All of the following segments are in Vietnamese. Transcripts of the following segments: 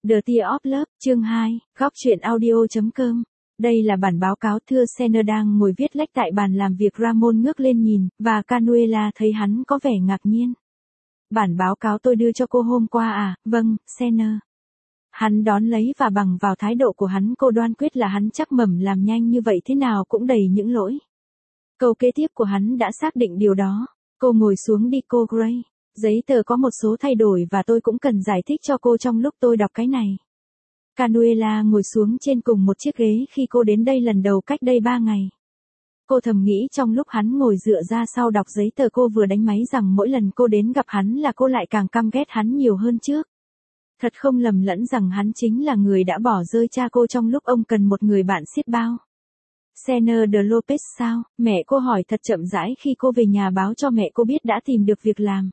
The Tear of Love, chương 2, góc truyện audio.com. Đây là bản báo cáo. Thưa Senna đang ngồi viết lách tại bàn làm việc. Ramon ngước lên nhìn, và Canuela thấy hắn có vẻ ngạc nhiên. Bản báo cáo tôi đưa cho cô hôm qua à? Vâng, Senna. Hắn đón lấy và bằng vào thái độ của hắn cô đoán quyết là hắn chắc mẩm làm nhanh như vậy thế nào cũng đầy những lỗi. Câu kế tiếp của hắn đã xác định điều đó. Cô ngồi xuống đi cô Gray. Giấy tờ có một số thay đổi và tôi cũng cần giải thích cho cô trong lúc tôi đọc cái này. Canuela ngồi xuống trên cùng một chiếc ghế khi cô đến đây lần đầu cách đây 3 ngày. Cô thầm nghĩ trong lúc hắn ngồi dựa ra sau đọc giấy tờ cô vừa đánh máy rằng mỗi lần cô đến gặp hắn là cô lại càng căm ghét hắn nhiều hơn trước. Thật không lầm lẫn rằng hắn chính là người đã bỏ rơi cha cô trong lúc ông cần một người bạn xiết bao. Senna de Lopez sao? Mẹ cô hỏi thật chậm rãi khi cô về nhà báo cho mẹ cô biết đã tìm được việc làm.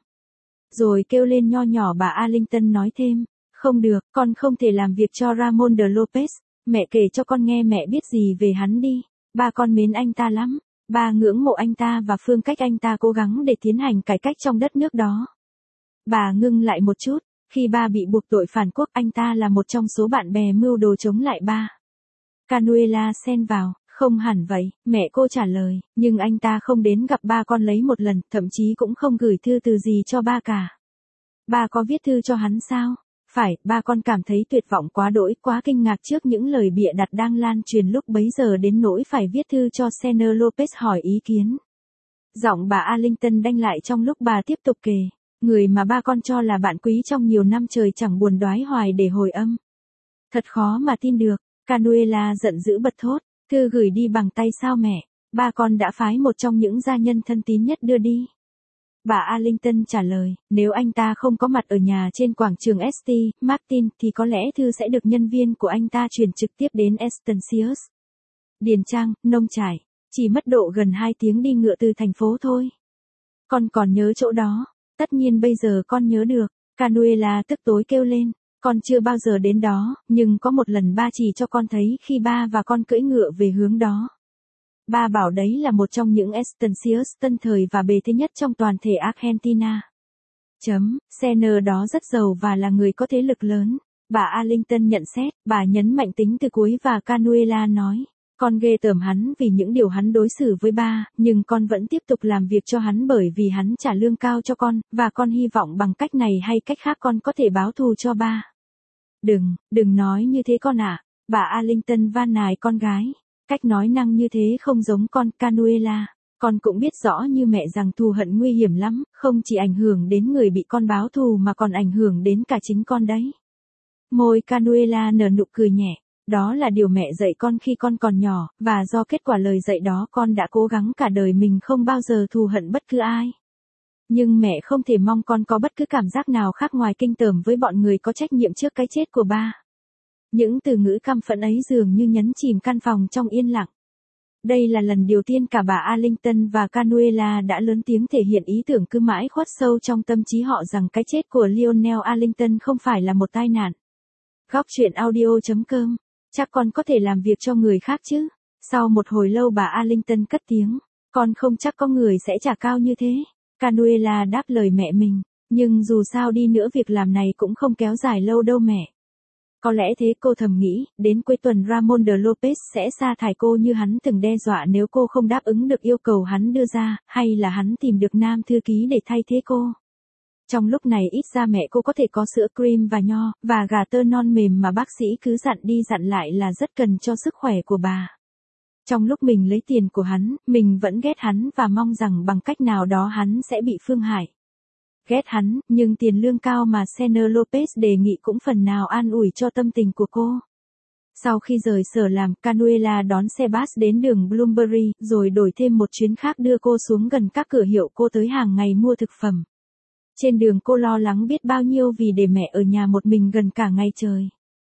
Rồi kêu lên nho nhỏ. Bà Arlington nói thêm, không được, con không thể làm việc cho Ramon de Lopez. Mẹ kể cho con nghe mẹ biết gì về hắn đi. Ba con mến anh ta lắm. Ba ngưỡng mộ anh ta và phương cách anh ta cố gắng để tiến hành cải cách trong đất nước đó. Bà ngưng lại một chút. Khi ba bị buộc tội phản quốc, anh ta là một trong số bạn bè mưu đồ chống lại ba. Canuela xen vào, không hẳn vậy, mẹ cô trả lời, nhưng anh ta không đến gặp ba con lấy một lần, thậm chí cũng không gửi thư từ gì cho ba cả. Ba có viết thư cho hắn sao? Phải, ba con cảm thấy tuyệt vọng quá đỗi, quá kinh ngạc trước những lời bịa đặt đang lan truyền lúc bấy giờ đến nỗi phải viết thư cho Senna Lopez hỏi ý kiến. Giọng bà Arlington đanh lại trong lúc bà tiếp tục kể. Người mà ba con cho là bạn quý trong nhiều năm trời chẳng buồn đoái hoài để hồi âm. Thật khó mà tin được. Canuela giận dữ bật thốt. Thư gửi đi bằng tay sao mẹ? Ba con đã phái một trong những gia nhân thân tín nhất đưa đi. Bà Arlington trả lời, nếu anh ta không có mặt ở nhà trên quảng trường St. Martin thì có lẽ thư sẽ được nhân viên của anh ta chuyển trực tiếp đến Estancios. Điền Trang, nông trại. Chỉ mất độ gần 2 tiếng đi ngựa từ thành phố thôi. Con còn nhớ chỗ đó. Tất nhiên bây giờ con nhớ được. Canuela tức tối kêu lên. Con chưa bao giờ đến đó, nhưng có một lần ba chỉ cho con thấy khi ba và con cưỡi ngựa về hướng đó. Ba bảo đấy là một trong những Estancios tân thời và bề thế nhất trong toàn thể Argentina. Senna đó rất giàu và là người có thế lực lớn. Bà Arlington nhận xét, bà nhấn mạnh tính từ cuối và Canuela nói. Con ghê tởm hắn vì những điều hắn đối xử với ba, nhưng con vẫn tiếp tục làm việc cho hắn bởi vì hắn trả lương cao cho con, và con hy vọng bằng cách này hay cách khác con có thể báo thù cho ba. Đừng nói như thế con ạ. Bà Arlington van nài con gái. Cách nói năng như thế không giống con, Canuela. Con cũng biết rõ như mẹ rằng thù hận nguy hiểm lắm, không chỉ ảnh hưởng đến người bị con báo thù mà còn ảnh hưởng đến cả chính con đấy. Môi Canuela nở nụ cười nhẹ. Đó là điều mẹ dạy con khi con còn nhỏ, và do kết quả lời dạy đó con đã cố gắng cả đời mình không bao giờ thù hận bất cứ ai. Nhưng mẹ không thể mong con có bất cứ cảm giác nào khác ngoài kinh tởm với bọn người có trách nhiệm trước cái chết của ba. Những từ ngữ căm phẫn ấy dường như nhấn chìm căn phòng trong yên lặng. Đây là lần đầu tiên cả bà Arlington và Canuela đã lớn tiếng thể hiện ý tưởng cứ mãi khuất sâu trong tâm trí họ rằng cái chết của Lionel Arlington không phải là một tai nạn. Góc truyện audio.com. Chắc con có thể làm việc cho người khác chứ? Sau một hồi lâu bà Arlington cất tiếng. Con không chắc có người sẽ trả cao như thế. Canuela đáp lời mẹ mình. Nhưng dù sao đi nữa việc làm này cũng không kéo dài lâu đâu mẹ. Có lẽ thế cô thầm nghĩ, đến cuối tuần Ramon de Lopez sẽ sa thải cô như hắn từng đe dọa nếu cô không đáp ứng được yêu cầu hắn đưa ra, hay là hắn tìm được nam thư ký để thay thế cô. Trong lúc này ít ra mẹ cô có thể có sữa cream và nho, và gà tơ non mềm mà bác sĩ cứ dặn đi dặn lại là rất cần cho sức khỏe của bà. Trong lúc mình lấy tiền của hắn, mình vẫn ghét hắn và mong rằng bằng cách nào đó hắn sẽ bị phương hại. Ghét hắn, nhưng tiền lương cao mà Senna Lopez đề nghị cũng phần nào an ủi cho tâm tình của cô. Sau khi rời sở làm, Canuela đón xe bus đến đường Bloomsbury, rồi đổi thêm một chuyến khác đưa cô xuống gần các cửa hiệu cô tới hàng ngày mua thực phẩm. Trên đường cô lo lắng biết bao nhiêu vì để mẹ ở nhà một mình gần cả ngày trời.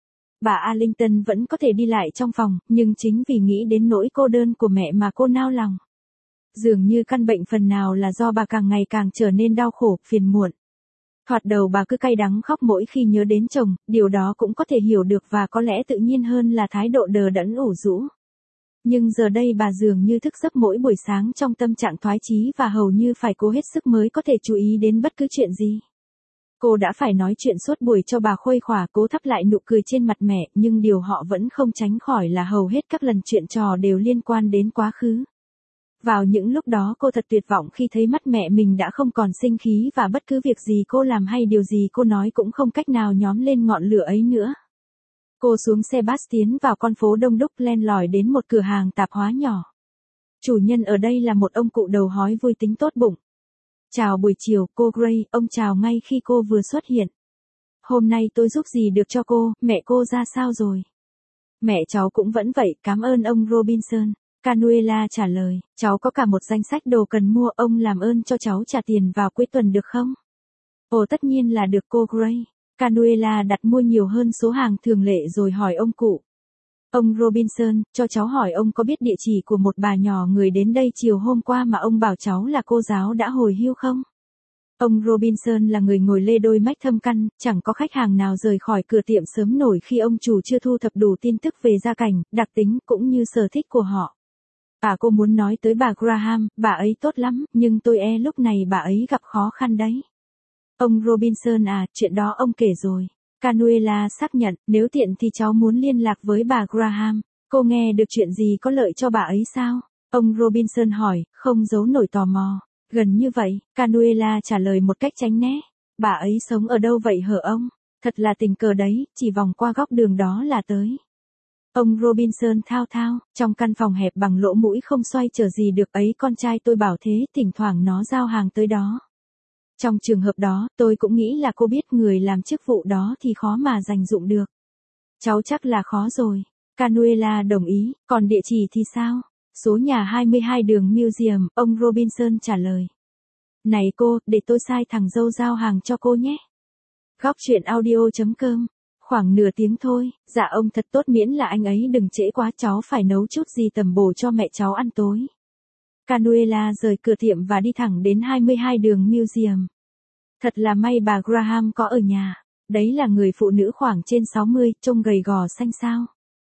Bà Arlington vẫn có thể đi lại trong phòng, nhưng chính vì nghĩ đến nỗi cô đơn của mẹ mà cô nao lòng. Dường như căn bệnh phần nào là do bà càng ngày càng trở nên đau khổ, phiền muộn. Thoạt đầu bà cứ cay đắng khóc mỗi khi nhớ đến chồng, điều đó cũng có thể hiểu được và có lẽ tự nhiên hơn là thái độ đờ đẫn ủ rũ. Nhưng giờ đây bà dường như thức giấc mỗi buổi sáng trong tâm trạng thoái chí và hầu như phải cố hết sức mới có thể chú ý đến bất cứ chuyện gì. Cô đã phải nói chuyện suốt buổi cho bà khuây khỏa cố thắp lại nụ cười trên mặt mẹ, nhưng điều họ vẫn không tránh khỏi là hầu hết các lần chuyện trò đều liên quan đến quá khứ. Vào những lúc đó cô thật tuyệt vọng khi thấy mắt mẹ mình đã không còn sinh khí và bất cứ việc gì cô làm hay điều gì cô nói cũng không cách nào nhóm lên ngọn lửa ấy nữa. Cô xuống xe bus tiến vào con phố đông đúc len lỏi đến một cửa hàng tạp hóa nhỏ. Chủ nhân ở đây là một ông cụ đầu hói vui tính tốt bụng. Chào buổi chiều, cô Gray, ông chào ngay khi cô vừa xuất hiện. Hôm nay tôi giúp gì được cho cô, mẹ cô ra sao rồi? Mẹ cháu cũng vẫn vậy, cảm ơn ông Robinson. Canuela trả lời, cháu có cả một danh sách đồ cần mua, ông làm ơn cho cháu trả tiền vào cuối tuần được không? Ồ tất nhiên là được cô Gray. Canuela đặt mua nhiều hơn số hàng thường lệ rồi hỏi ông cụ. Ông Robinson, cho cháu hỏi ông có biết địa chỉ của một bà nhỏ người đến đây chiều hôm qua mà ông bảo cháu là cô giáo đã hồi hưu không? Ông Robinson là người ngồi lê đôi mách thâm căn, chẳng có khách hàng nào rời khỏi cửa tiệm sớm nổi khi ông chủ chưa thu thập đủ tin tức về gia cảnh, đặc tính cũng như sở thích của họ. Cô muốn nói tới bà Graham, bà ấy tốt lắm, nhưng tôi lúc này bà ấy gặp khó khăn đấy. Ông Robinson chuyện đó ông kể rồi. Canuela xác nhận, nếu tiện thì cháu muốn liên lạc với bà Graham. Cô nghe được chuyện gì có lợi cho bà ấy sao? Ông Robinson hỏi, không giấu nổi tò mò. Gần như vậy, Canuela trả lời một cách tránh né. Bà ấy sống ở đâu vậy hả ông? Thật là tình cờ đấy, chỉ vòng qua góc đường đó là tới. Ông Robinson thao thao, trong căn phòng hẹp bằng lỗ mũi không xoay trở gì được ấy, con trai tôi bảo thế, thỉnh thoảng nó giao hàng tới đó. Trong trường hợp đó, tôi cũng nghĩ là cô biết người làm chức vụ đó thì khó mà dành dụng được. Cháu chắc là khó rồi. Canuela đồng ý, còn địa chỉ thì sao? Số nhà 22 đường Museum, ông Robinson trả lời. Này cô, để tôi sai thằng dâu giao hàng cho cô nhé. Góc chuyện audio.com. Khoảng nửa tiếng thôi, dạ ông thật tốt miễn là anh ấy đừng trễ quá, cháu phải nấu chút gì tầm bổ cho mẹ cháu ăn tối. Canuela rời cửa tiệm và đi thẳng đến 22 đường Museum. Thật là may bà Graham có ở nhà. Đấy là người phụ nữ khoảng trên 60, trông gầy gò xanh xao.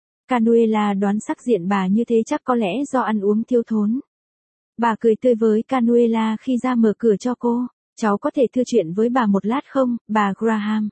Canuela đoán sắc diện bà như thế chắc có lẽ do ăn uống thiếu thốn. Bà cười tươi với Canuela khi ra mở cửa cho cô. Cháu có thể thưa chuyện với bà một lát không, bà Graham?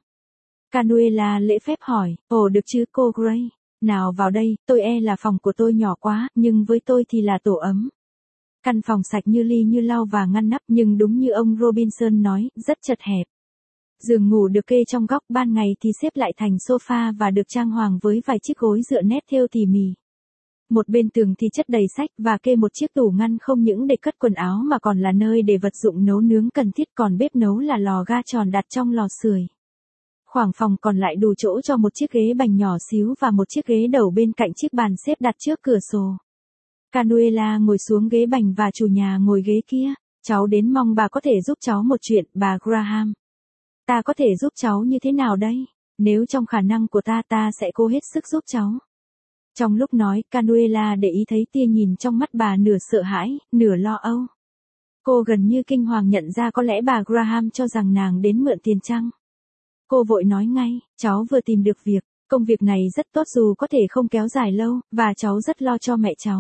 Canuela lễ phép hỏi, ồ được chứ cô Gray. Nào vào đây, tôi là phòng của tôi nhỏ quá, nhưng với tôi thì là tổ ấm. Căn phòng sạch như ly như lau và ngăn nắp, nhưng đúng như ông Robinson nói, rất chật hẹp. Giường ngủ được kê trong góc, ban ngày thì xếp lại thành sofa và được trang hoàng với vài chiếc gối dựa nét thêu tỉ mỉ. Một bên tường thì chất đầy sách và kê một chiếc tủ ngăn không những để cất quần áo mà còn là nơi để vật dụng nấu nướng cần thiết, còn bếp nấu là lò ga tròn đặt trong lò sưởi. Khoảng phòng còn lại đủ chỗ cho một chiếc ghế bành nhỏ xíu và một chiếc ghế đầu bên cạnh chiếc bàn xếp đặt trước cửa sổ. Canuela ngồi xuống ghế bành và chủ nhà ngồi ghế kia. Cháu đến mong bà có thể giúp cháu một chuyện, bà Graham. Ta có thể giúp cháu như thế nào đây? Nếu trong khả năng của ta sẽ cố hết sức giúp cháu. Trong lúc nói, Canuela để ý thấy tia nhìn trong mắt bà nửa sợ hãi, nửa lo âu. Cô gần như kinh hoàng nhận ra có lẽ bà Graham cho rằng nàng đến mượn tiền chăng. Cô vội nói ngay, cháu vừa tìm được việc, công việc này rất tốt dù có thể không kéo dài lâu, và cháu rất lo cho mẹ cháu.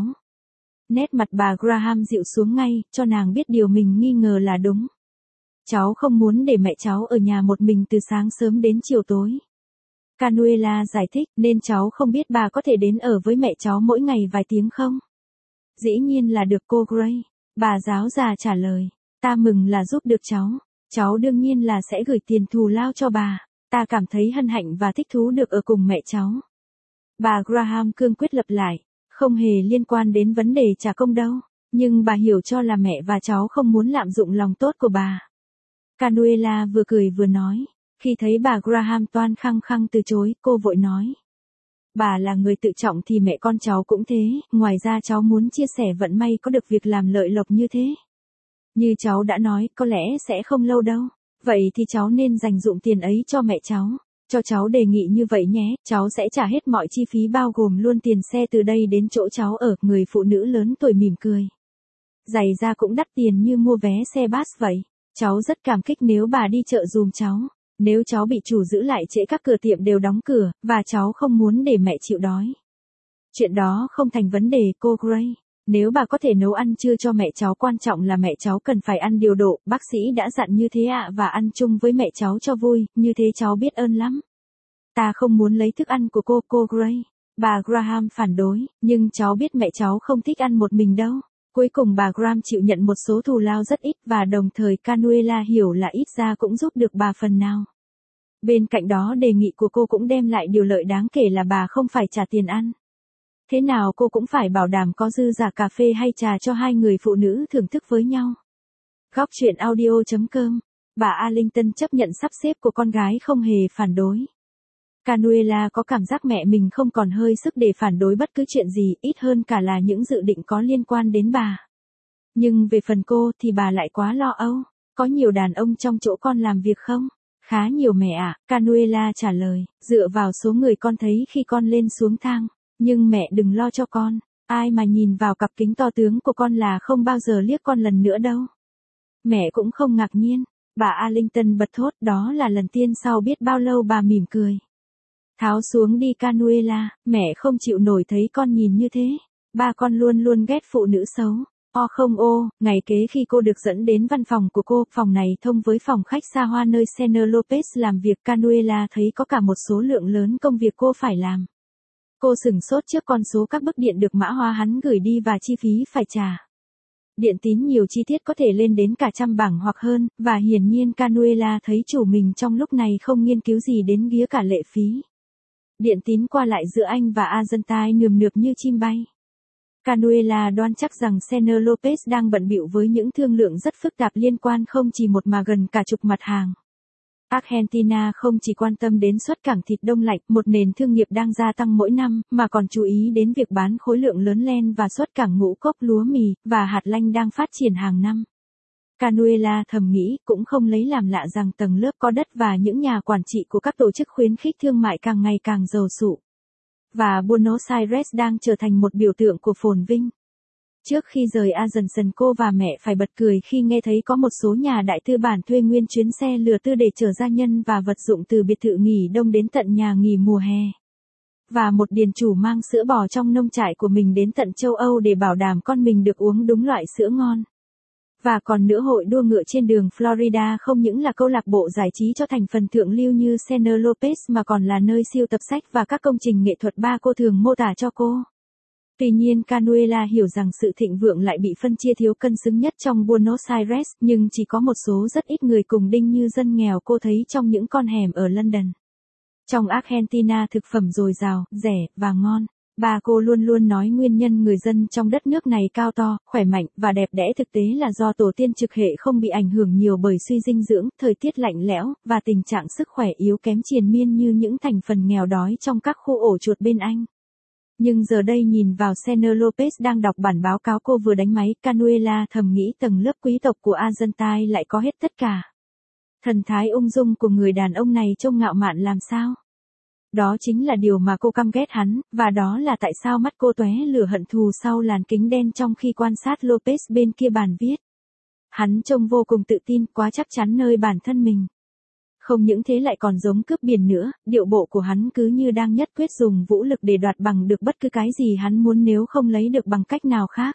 Nét mặt bà Graham dịu xuống ngay, cho nàng biết điều mình nghi ngờ là đúng. Cháu không muốn để mẹ cháu ở nhà một mình từ sáng sớm đến chiều tối. Canuela giải thích, nên cháu không biết bà có thể đến ở với mẹ cháu mỗi ngày vài tiếng không? Dĩ nhiên là được cô Gray. Bà giáo già trả lời, ta mừng là giúp được cháu. Cháu đương nhiên là sẽ gửi tiền thù lao cho bà. Ta cảm thấy hân hạnh và thích thú được ở cùng mẹ cháu. Bà Graham cương quyết lặp lại, không hề liên quan đến vấn đề trả công đâu. Nhưng bà hiểu cho là mẹ và cháu không muốn lạm dụng lòng tốt của bà. Canuela vừa cười vừa nói. Khi thấy bà Graham toan khăng khăng từ chối, cô vội nói. Bà là người tự trọng thì mẹ con cháu cũng thế, ngoài ra cháu muốn chia sẻ vận may có được việc làm lợi lộc như thế. Như cháu đã nói, có lẽ sẽ không lâu đâu. Vậy thì cháu nên dành dụm tiền ấy cho mẹ cháu. Cho cháu đề nghị như vậy nhé, cháu sẽ trả hết mọi chi phí bao gồm luôn tiền xe từ đây đến chỗ cháu ở. Người phụ nữ lớn tuổi mỉm cười. Giày da cũng đắt tiền như mua vé xe bus vậy. Cháu rất cảm kích nếu bà đi chợ dùm cháu. Nếu cháu bị chủ giữ lại trễ các cửa tiệm đều đóng cửa, và cháu không muốn để mẹ chịu đói. Chuyện đó không thành vấn đề cô Gray. Nếu bà có thể nấu ăn trưa cho mẹ cháu, quan trọng là mẹ cháu cần phải ăn điều độ, bác sĩ đã dặn như thế ạ, và ăn chung với mẹ cháu cho vui, như thế cháu biết ơn lắm. Ta không muốn lấy thức ăn của cô Gray. Bà Graham phản đối, nhưng cháu biết mẹ cháu không thích ăn một mình đâu. Cuối cùng bà Graham chịu nhận một số thù lao rất ít và đồng thời Canuela hiểu là ít ra cũng giúp được bà phần nào. Bên cạnh đó đề nghị của cô cũng đem lại điều lợi đáng kể là bà không phải trả tiền ăn. Thế nào cô cũng phải bảo đảm có dư giả cà phê hay trà cho hai người phụ nữ thưởng thức với nhau. Góc truyện audio.com. Bà Arlington chấp nhận sắp xếp của con gái không hề phản đối. Canuela có cảm giác mẹ mình không còn hơi sức để phản đối bất cứ chuyện gì, ít hơn cả là những dự định có liên quan đến bà. Nhưng về phần cô thì bà lại quá lo âu. Có nhiều đàn ông trong chỗ con làm việc không? Khá nhiều mẹ ạ, Canuela trả lời, dựa vào số người con thấy khi con lên xuống thang. Nhưng mẹ đừng lo cho con, ai mà nhìn vào cặp kính to tướng của con là không bao giờ liếc con lần nữa đâu. Mẹ cũng không ngạc nhiên, bà Arlington bật thốt, đó là lần tiên sau biết bao lâu bà mỉm cười. Tháo xuống đi Canuela, mẹ không chịu nổi thấy con nhìn như thế. Ba con luôn luôn ghét phụ nữ xấu. Ngày kế khi cô được dẫn đến văn phòng của cô, phòng này thông với phòng khách xa hoa nơi Senor Lopez làm việc, Canuela thấy có cả một số lượng lớn công việc cô phải làm. Cô sửng sốt trước con số các bức điện được mã hóa hắn gửi đi và chi phí phải trả. Điện tín nhiều chi tiết có thể lên đến cả 100 bảng hoặc hơn, và hiển nhiên Canuela thấy chủ mình trong lúc này không nghiên cứu gì đến ghía cả lệ phí. Điện tín qua lại giữa anh và Argentine nườm nượp như chim bay. Canuela đoán chắc rằng Senor Lopez đang bận bịu với những thương lượng rất phức tạp liên quan không chỉ một mà gần cả chục mặt hàng. Argentina không chỉ quan tâm đến xuất cảng thịt đông lạnh, một nền thương nghiệp đang gia tăng mỗi năm, mà còn chú ý đến việc bán khối lượng lớn len và xuất cảng ngũ cốc, lúa mì, và hạt lanh đang phát triển hàng năm. Canuela thầm nghĩ, cũng không lấy làm lạ rằng tầng lớp có đất và những nhà quản trị của các tổ chức khuyến khích thương mại càng ngày càng giàu sụ. Và Buenos Aires đang trở thành một biểu tượng của phồn vinh. Trước khi rời Asunción, cô và mẹ phải bật cười khi nghe thấy có một số nhà đại tư bản thuê nguyên chuyến xe lừa tư để chở gia nhân và vật dụng từ biệt thự nghỉ đông đến tận nhà nghỉ mùa hè. Và một điền chủ mang sữa bò trong nông trại của mình đến tận châu Âu để bảo đảm con mình được uống đúng loại sữa ngon. Và còn nữa, hội đua ngựa trên đường Florida không những là câu lạc bộ giải trí cho thành phần thượng lưu như Senor Lopez mà còn là nơi sưu tập sách và các công trình nghệ thuật ba cô thường mô tả cho cô. Tuy nhiên Canuela hiểu rằng sự thịnh vượng lại bị phân chia thiếu cân xứng nhất trong Buenos Aires, nhưng chỉ có một số rất ít người cùng đinh như dân nghèo cô thấy trong những con hẻm ở London. Trong Argentina thực phẩm dồi dào, rẻ, và ngon. Bà cô luôn luôn nói nguyên nhân người dân trong đất nước này cao to, khỏe mạnh, và đẹp đẽ thực tế là do tổ tiên trực hệ không bị ảnh hưởng nhiều bởi suy dinh dưỡng, thời tiết lạnh lẽo, và tình trạng sức khỏe yếu kém triền miên như những thành phần nghèo đói trong các khu ổ chuột bên Anh. Nhưng giờ đây nhìn vào Senor Lopez đang đọc bản báo cáo cô vừa đánh máy, Canuela thầm nghĩ tầng lớp quý tộc của Argentine lại có hết tất cả. Thần thái ung dung của người đàn ông này trông ngạo mạn làm sao? Đó chính là điều mà cô căm ghét hắn, và đó là tại sao mắt cô tóe lửa hận thù sau làn kính đen trong khi quan sát Lopez bên kia bàn viết. Hắn trông vô cùng tự tin, quá chắc chắn nơi bản thân mình. Không những thế lại còn giống cướp biển nữa, điệu bộ của hắn cứ như đang nhất quyết dùng vũ lực để đoạt bằng được bất cứ cái gì hắn muốn nếu không lấy được bằng cách nào khác.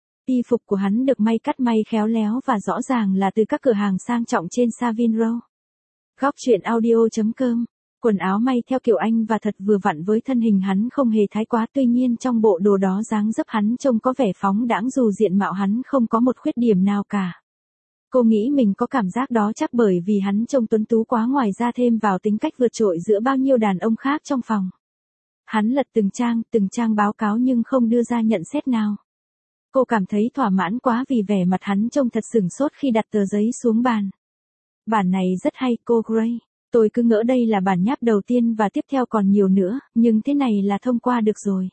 Y phục của hắn được may cắt may khéo léo và rõ ràng là từ các cửa hàng sang trọng trên Savile Row. Góc truyện audio.com. Quần áo may theo kiểu Anh và thật vừa vặn với thân hình hắn, không hề thái quá, tuy nhiên trong bộ đồ đó dáng dấp hắn trông có vẻ phóng đãng dù diện mạo hắn không có một khuyết điểm nào cả. Cô nghĩ mình có cảm giác đó chắc bởi vì hắn trông tuấn tú quá, ngoài ra thêm vào tính cách vượt trội giữa bao nhiêu đàn ông khác trong phòng. Hắn lật từng trang báo cáo nhưng không đưa ra nhận xét nào. Cô cảm thấy thỏa mãn quá vì vẻ mặt hắn trông thật sửng sốt khi đặt tờ giấy xuống bàn. Bản này rất hay cô Gray. Tôi cứ ngỡ đây là bản nháp đầu tiên và tiếp theo còn nhiều nữa, nhưng thế này là thông qua được rồi.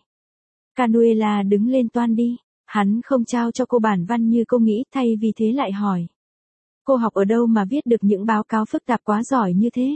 Canuela đứng lên toan đi. Hắn không trao cho cô bản văn như cô nghĩ, thay vì thế lại hỏi. Cô học ở đâu mà viết được những báo cáo phức tạp quá giỏi như thế?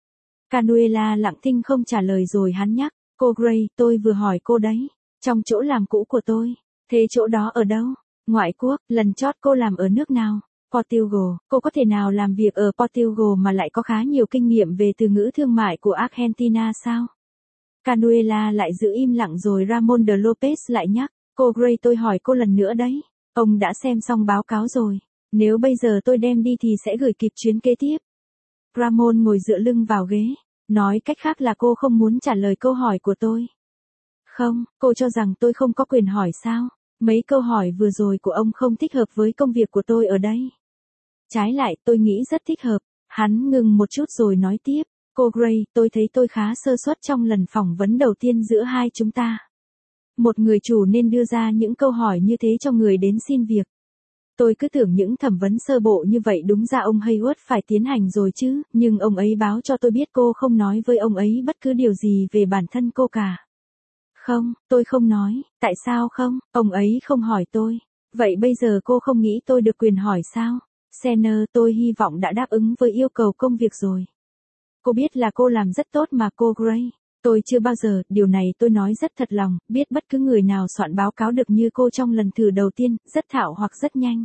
Canuela lặng thinh không trả lời rồi hắn nhắc. Cô Gray, tôi vừa hỏi cô đấy. Trong chỗ làm cũ của tôi. Thế chỗ đó ở đâu? Ngoại quốc, lần chót cô làm ở nước nào? Portugal, cô có thể nào làm việc ở Portugal mà lại có khá nhiều kinh nghiệm về từ ngữ thương mại của Argentina sao? Canuela lại giữ im lặng rồi Ramon de Lopez lại nhắc. Cô Gray, tôi hỏi cô lần nữa đấy. Ông đã xem xong báo cáo rồi. Nếu bây giờ tôi đem đi thì sẽ gửi kịp chuyến kế tiếp. Ramon ngồi dựa lưng vào ghế. Nói cách khác là cô không muốn trả lời câu hỏi của tôi. Không, cô cho rằng tôi không có quyền hỏi sao? Mấy câu hỏi vừa rồi của ông không thích hợp với công việc của tôi ở đây. Trái lại, tôi nghĩ rất thích hợp. Hắn ngừng một chút rồi nói tiếp. Cô Gray, tôi thấy tôi khá sơ suất trong lần phỏng vấn đầu tiên giữa hai chúng ta. Một người chủ nên đưa ra những câu hỏi như thế cho người đến xin việc. Tôi cứ tưởng những thẩm vấn sơ bộ như vậy đúng ra ông Hayward phải tiến hành rồi chứ, nhưng ông ấy báo cho tôi biết cô không nói với ông ấy bất cứ điều gì về bản thân cô cả. Không, tôi không nói, tại sao không, ông ấy không hỏi tôi. Vậy bây giờ cô không nghĩ tôi được quyền hỏi sao? Senner, tôi hy vọng đã đáp ứng với yêu cầu công việc rồi. Cô biết là cô làm rất tốt mà cô Gray. Tôi chưa bao giờ, điều này tôi nói rất thật lòng, biết bất cứ người nào soạn báo cáo được như cô trong lần thử đầu tiên, rất thạo hoặc rất nhanh.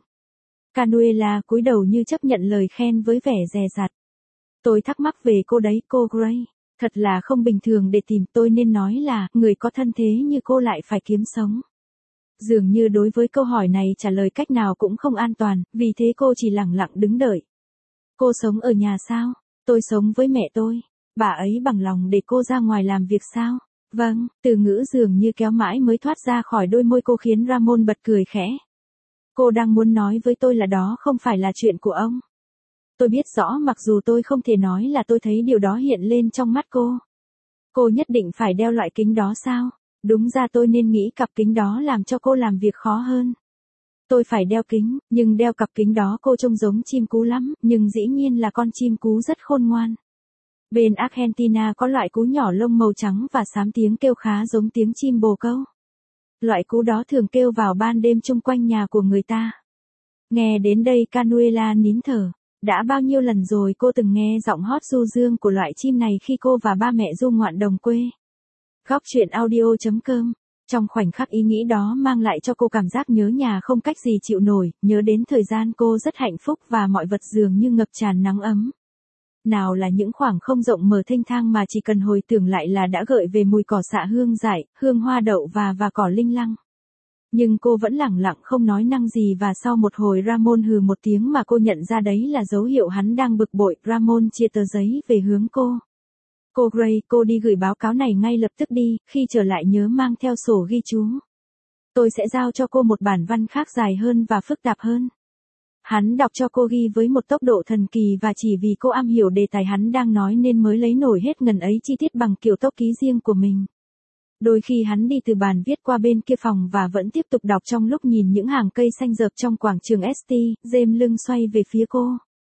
Canuela cúi đầu như chấp nhận lời khen với vẻ dè dặt. Tôi thắc mắc về cô đấy, cô Gray. Thật là không bình thường để tìm, tôi nên nói là, người có thân thế như cô lại phải kiếm sống. Dường như đối với câu hỏi này trả lời cách nào cũng không an toàn, vì thế cô chỉ lẳng lặng đứng đợi. Cô sống ở nhà sao? Tôi sống với mẹ tôi. Bà ấy bằng lòng để cô ra ngoài làm việc sao? Vâng, từ ngữ dường như kéo mãi mới thoát ra khỏi đôi môi cô khiến Ramon bật cười khẽ. Cô đang muốn nói với tôi là đó không phải là chuyện của ông. Tôi biết rõ mặc dù tôi không thể nói là tôi thấy điều đó hiện lên trong mắt cô. Cô nhất định phải đeo loại kính đó sao? Đúng ra tôi nên nghĩ cặp kính đó làm cho cô làm việc khó hơn. Tôi phải đeo kính, nhưng đeo cặp kính đó cô trông giống chim cú lắm, nhưng dĩ nhiên là con chim cú rất khôn ngoan. Bên Argentina có loại cú nhỏ lông màu trắng và xám tiếng kêu khá giống tiếng chim bồ câu. Loại cú đó thường kêu vào ban đêm chung quanh nhà của người ta. Nghe đến đây Canuela nín thở. Đã bao nhiêu lần rồi cô từng nghe giọng hót du dương của loại chim này khi cô và ba mẹ du ngoạn đồng quê. Góc truyện audio.com. Trong khoảnh khắc ý nghĩ đó mang lại cho cô cảm giác nhớ nhà không cách gì chịu nổi, nhớ đến thời gian cô rất hạnh phúc và mọi vật dường như ngập tràn nắng ấm. Nào là những khoảng không rộng mở thênh thang mà chỉ cần hồi tưởng lại là đã gợi về mùi cỏ xạ hương dại, hương hoa đậu và cỏ linh lăng. Nhưng cô vẫn lẳng lặng không nói năng gì và sau một hồi Ramon hừ một tiếng mà cô nhận ra đấy là dấu hiệu hắn đang bực bội. Ramon chia tờ giấy về hướng cô. Cô Gray, cô đi gửi báo cáo này ngay lập tức đi, khi trở lại nhớ mang theo sổ ghi chú. Tôi sẽ giao cho cô một bản văn khác dài hơn và phức tạp hơn. Hắn đọc cho cô ghi với một tốc độ thần kỳ và chỉ vì cô am hiểu đề tài hắn đang nói nên mới lấy nổi hết ngần ấy chi tiết bằng kiểu tốc ký riêng của mình. Đôi khi hắn đi từ bàn viết qua bên kia phòng và vẫn tiếp tục đọc trong lúc nhìn những hàng cây xanh rợp trong quảng trường St. James lưng xoay về phía cô.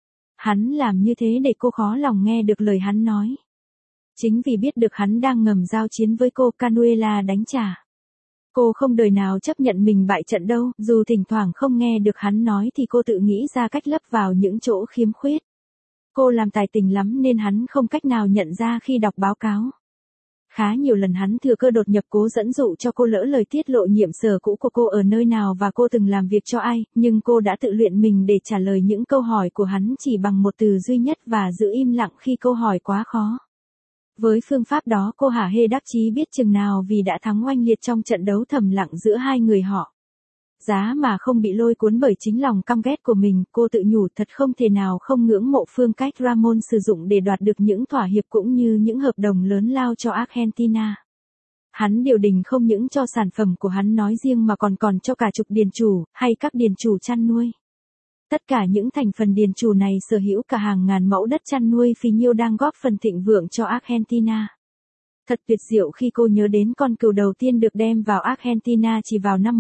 Hắn làm như thế để cô khó lòng nghe được lời hắn nói. Chính vì biết được hắn đang ngầm giao chiến với cô, Canuela đánh trả. Cô không đời nào chấp nhận mình bại trận đâu, dù thỉnh thoảng không nghe được hắn nói thì cô tự nghĩ ra cách lấp vào những chỗ khiếm khuyết. Cô làm tài tình lắm nên hắn không cách nào nhận ra khi đọc báo cáo. Khá nhiều lần hắn thừa cơ đột nhập cố dẫn dụ cho cô lỡ lời tiết lộ nhiệm sở cũ của cô ở nơi nào và cô từng làm việc cho ai, nhưng cô đã tự luyện mình để trả lời những câu hỏi của hắn chỉ bằng một từ duy nhất và giữ im lặng khi câu hỏi quá khó. Với phương pháp đó cô hả hê đắc chí biết chừng nào vì đã thắng oanh liệt trong trận đấu thầm lặng giữa hai người họ. Giá mà không bị lôi cuốn bởi chính lòng căm ghét của mình, cô tự nhủ thật không thể nào không ngưỡng mộ phương cách Ramon sử dụng để đoạt được những thỏa hiệp cũng như những hợp đồng lớn lao cho Argentina. Hắn điều đình không những cho sản phẩm của hắn nói riêng mà còn cho cả chục điền chủ, hay các điền chủ chăn nuôi. Tất cả những thành phần điền chủ này sở hữu cả hàng ngàn mẫu đất chăn nuôi phì nhiêu đang góp phần thịnh vượng cho Argentina. Thật tuyệt diệu khi cô nhớ đến con cừu đầu tiên được đem vào Argentina chỉ vào năm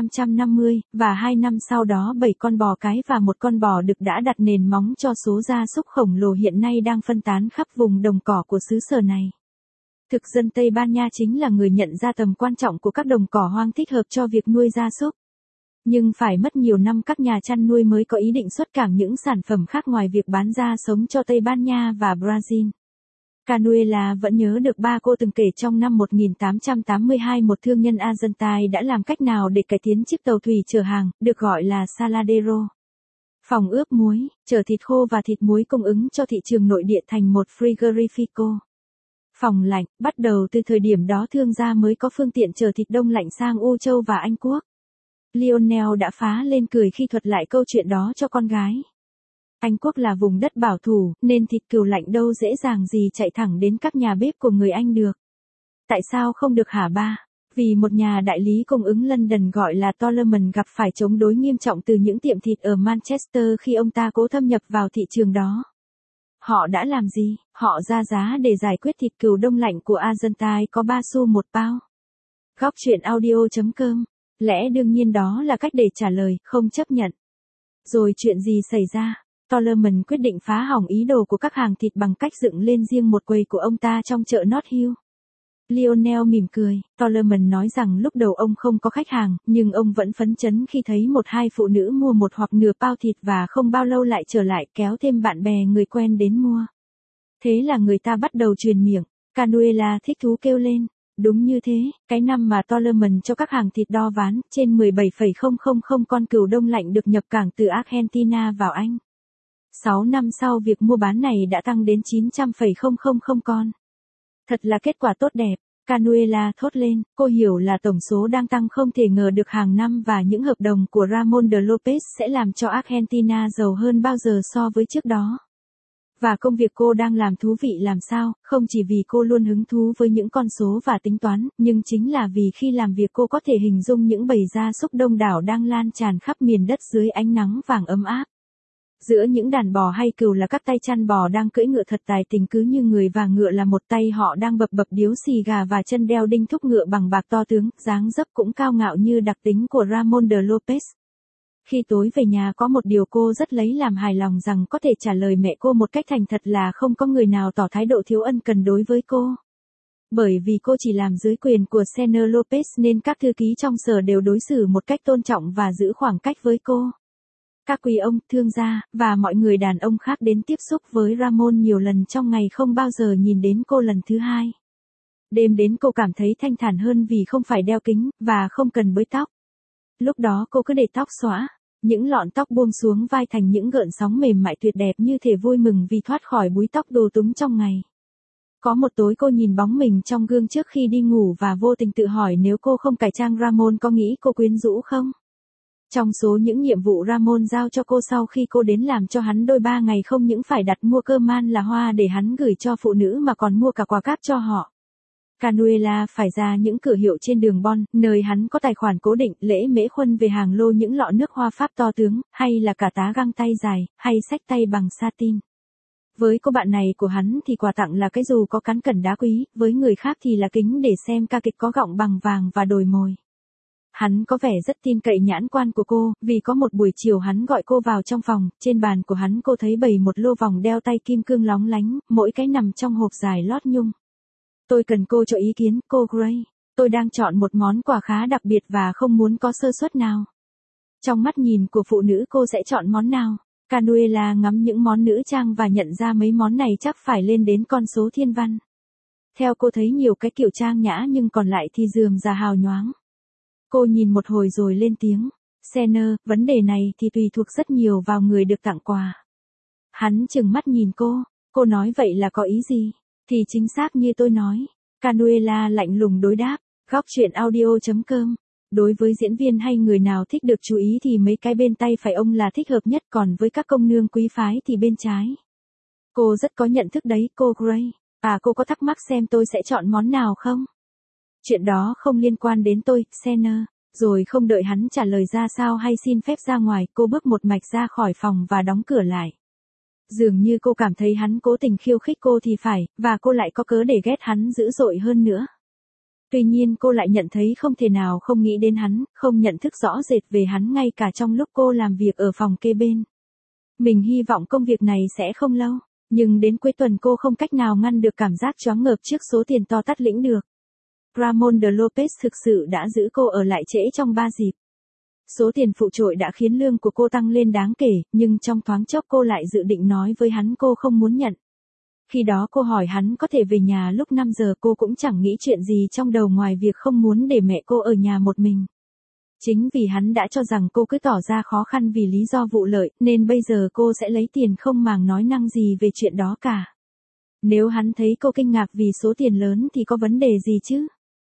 1550, và 2 năm sau đó 7 con bò cái và một con bò đực đã đặt nền móng cho số gia súc khổng lồ hiện nay đang phân tán khắp vùng đồng cỏ của xứ sở này. Thực dân Tây Ban Nha chính là người nhận ra tầm quan trọng của các đồng cỏ hoang thích hợp cho việc nuôi gia súc. Nhưng phải mất nhiều năm các nhà chăn nuôi mới có ý định xuất cảng những sản phẩm khác ngoài việc bán gia sống cho Tây Ban Nha và Brazil. Canuela vẫn nhớ được ba cô từng kể trong năm 1882 một thương nhân Argentine đã làm cách nào để cải tiến chiếc tàu thủy chở hàng, được gọi là saladero. Phòng ướp muối, chở thịt khô và thịt muối cung ứng cho thị trường nội địa thành một frigorifico. Phòng lạnh, bắt đầu từ thời điểm đó thương gia mới có phương tiện chở thịt đông lạnh sang Âu Châu và Anh Quốc. Lionel đã phá lên cười khi thuật lại câu chuyện đó cho con gái. Anh Quốc là vùng đất bảo thủ, nên thịt cừu lạnh đâu dễ dàng gì chạy thẳng đến các nhà bếp của người Anh được. Tại sao không được hả ba? Vì một nhà đại lý cung ứng London gọi là Toleman gặp phải chống đối nghiêm trọng từ những tiệm thịt ở Manchester khi ông ta cố thâm nhập vào thị trường đó. Họ đã làm gì? Họ ra giá để giải quyết thịt cừu đông lạnh của Argentine có 3 xu một bao. Góc chuyện audio.com. Lẽ đương nhiên đó là cách để trả lời, không chấp nhận. Rồi chuyện gì xảy ra? Toleman quyết định phá hỏng ý đồ của các hàng thịt bằng cách dựng lên riêng một quầy của ông ta trong chợ Notting Hill. Lionel mỉm cười, Toleman nói rằng lúc đầu ông không có khách hàng, nhưng ông vẫn phấn chấn khi thấy một hai phụ nữ mua một hoặc nửa bao thịt và không bao lâu lại trở lại kéo thêm bạn bè người quen đến mua. Thế là người ta bắt đầu truyền miệng, Canuela thích thú kêu lên. Đúng như thế, cái năm mà Toleman cho các hàng thịt đo ván, trên 17,000 con cừu đông lạnh được nhập cảng từ Argentina vào Anh. 6 năm sau việc mua bán này đã tăng đến 900,000 con. Thật là kết quả tốt đẹp, Canuela thốt lên, cô hiểu là tổng số đang tăng không thể ngờ được hàng năm và những hợp đồng của Ramon de Lopez sẽ làm cho Argentina giàu hơn bao giờ so với trước đó. Và công việc cô đang làm thú vị làm sao, không chỉ vì cô luôn hứng thú với những con số và tính toán, nhưng chính là vì khi làm việc cô có thể hình dung những bầy gia súc đông đảo đang lan tràn khắp miền đất dưới ánh nắng vàng ấm áp. Giữa những đàn bò hay cừu là các tay chăn bò đang cưỡi ngựa thật tài tình cứ như người và ngựa là một tay họ đang bập bập điếu xì gà và chân đeo đinh thúc ngựa bằng bạc to tướng, dáng dấp cũng cao ngạo như đặc tính của Ramon de Lopez. Khi tối về nhà có một điều cô rất lấy làm hài lòng rằng có thể trả lời mẹ cô một cách thành thật là không có người nào tỏ thái độ thiếu ân cần đối với cô. Bởi vì cô chỉ làm dưới quyền của Senor Lopez nên các thư ký trong sở đều đối xử một cách tôn trọng và giữ khoảng cách với cô. Các quý ông, thương gia, và mọi người đàn ông khác đến tiếp xúc với Ramon nhiều lần trong ngày không bao giờ nhìn đến cô lần thứ hai. Đêm đến cô cảm thấy thanh thản hơn vì không phải đeo kính, và không cần bới tóc. Lúc đó cô cứ để tóc xõa, những lọn tóc buông xuống vai thành những gợn sóng mềm mại tuyệt đẹp như thể vui mừng vì thoát khỏi búi tóc đồ túng trong ngày. Có một tối cô nhìn bóng mình trong gương trước khi đi ngủ và vô tình tự hỏi nếu cô không cải trang Ramon có nghĩ cô quyến rũ không? Trong số những nhiệm vụ Ramon giao cho cô sau khi cô đến làm cho hắn đôi 3 ngày không những phải đặt mua cơm man là hoa để hắn gửi cho phụ nữ mà còn mua cả quà cáp cho họ. Canuela phải ra những cửa hiệu trên đường Bon, nơi hắn có tài khoản cố định, lễ mễ khuân về hàng lô những lọ nước hoa Pháp to tướng, hay là cả tá găng tay dài, hay xách tay bằng satin. Với cô bạn này của hắn thì quà tặng là cái dù có cán cẩn đá quý, với người khác thì là kính để xem ca kịch có gọng bằng vàng và đồi mồi. Hắn có vẻ rất tin cậy nhãn quan của cô, vì có một buổi chiều hắn gọi cô vào trong phòng, trên bàn của hắn cô thấy bày một lô vòng đeo tay kim cương lóng lánh, mỗi cái nằm trong hộp dài lót nhung. Tôi cần cô cho ý kiến, cô Gray. Tôi đang chọn một món quà khá đặc biệt và không muốn có sơ suất nào. Trong mắt nhìn của phụ nữ cô sẽ chọn món nào? Canuela ngắm những món nữ trang và nhận ra mấy món này chắc phải lên đến con số thiên văn. Theo cô thấy nhiều cái kiểu trang nhã nhưng còn lại thì rườm rà hào nhoáng. Cô nhìn một hồi rồi lên tiếng. Senor, vấn đề này thì tùy thuộc rất nhiều vào người được tặng quà. Hắn trừng mắt nhìn cô nói vậy là có ý gì? Thì chính xác như tôi nói. Canuela lạnh lùng đối đáp. Góc chuyện audio.com. Đối với diễn viên hay người nào thích được chú ý thì mấy cái bên tay phải ông là thích hợp nhất, còn với các công nương quý phái thì bên trái. Cô rất có nhận thức đấy, cô Gray. Cô có thắc mắc xem tôi sẽ chọn món nào không? Chuyện đó không liên quan đến tôi, Senor. Rồi không đợi hắn trả lời ra sao hay xin phép ra ngoài, cô bước một mạch ra khỏi phòng và đóng cửa lại. Dường như cô cảm thấy hắn cố tình khiêu khích cô thì phải, và cô lại có cớ để ghét hắn dữ dội hơn nữa. Tuy nhiên cô lại nhận thấy không thể nào không nghĩ đến hắn, không nhận thức rõ rệt về hắn ngay cả trong lúc cô làm việc ở phòng kê bên. Mình hy vọng công việc này sẽ không lâu, nhưng đến cuối tuần cô không cách nào ngăn được cảm giác choáng ngợp trước số tiền to tát lĩnh được. Ramon de Lopez thực sự đã giữ cô ở lại trễ trong 3 dịp. Số tiền phụ trội đã khiến lương của cô tăng lên đáng kể, nhưng trong thoáng chốc cô lại dự định nói với hắn cô không muốn nhận. Khi đó cô hỏi hắn có thể về nhà lúc 5 giờ, cô cũng chẳng nghĩ chuyện gì trong đầu ngoài việc không muốn để mẹ cô ở nhà một mình. Chính vì hắn đã cho rằng cô cứ tỏ ra khó khăn vì lý do vụ lợi, nên bây giờ cô sẽ lấy tiền không màng nói năng gì về chuyện đó cả. Nếu hắn thấy cô kinh ngạc vì số tiền lớn thì có vấn đề gì chứ?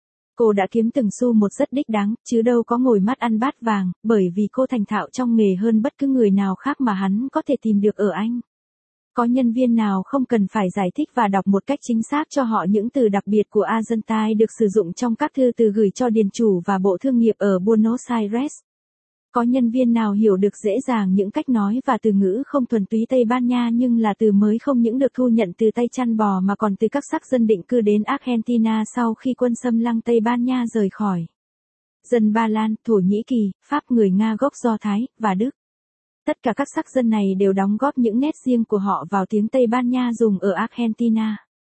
Cô đã kiếm từng xu một rất đích đáng, chứ đâu có ngồi mắt ăn bát vàng, bởi vì cô thành thạo trong nghề hơn bất cứ người nào khác mà hắn có thể tìm được ở Anh. Có nhân viên nào không cần phải giải thích và đọc một cách chính xác cho họ những từ đặc biệt của Argentine được sử dụng trong các thư từ gửi cho điền chủ và Bộ Thương nghiệp ở Buenos Aires? Có nhân viên nào hiểu được dễ dàng những cách nói và từ ngữ không thuần túy Tây Ban Nha nhưng là từ mới không những được thu nhận từ tay chăn bò mà còn từ các sắc dân định cư đến Argentina sau khi quân xâm lăng Tây Ban Nha rời khỏi. Dân Ba Lan, Thổ Nhĩ Kỳ, Pháp, người Nga gốc Do Thái, và Đức. Tất cả các sắc dân này đều đóng góp những nét riêng của họ vào tiếng Tây Ban Nha dùng ở Argentina.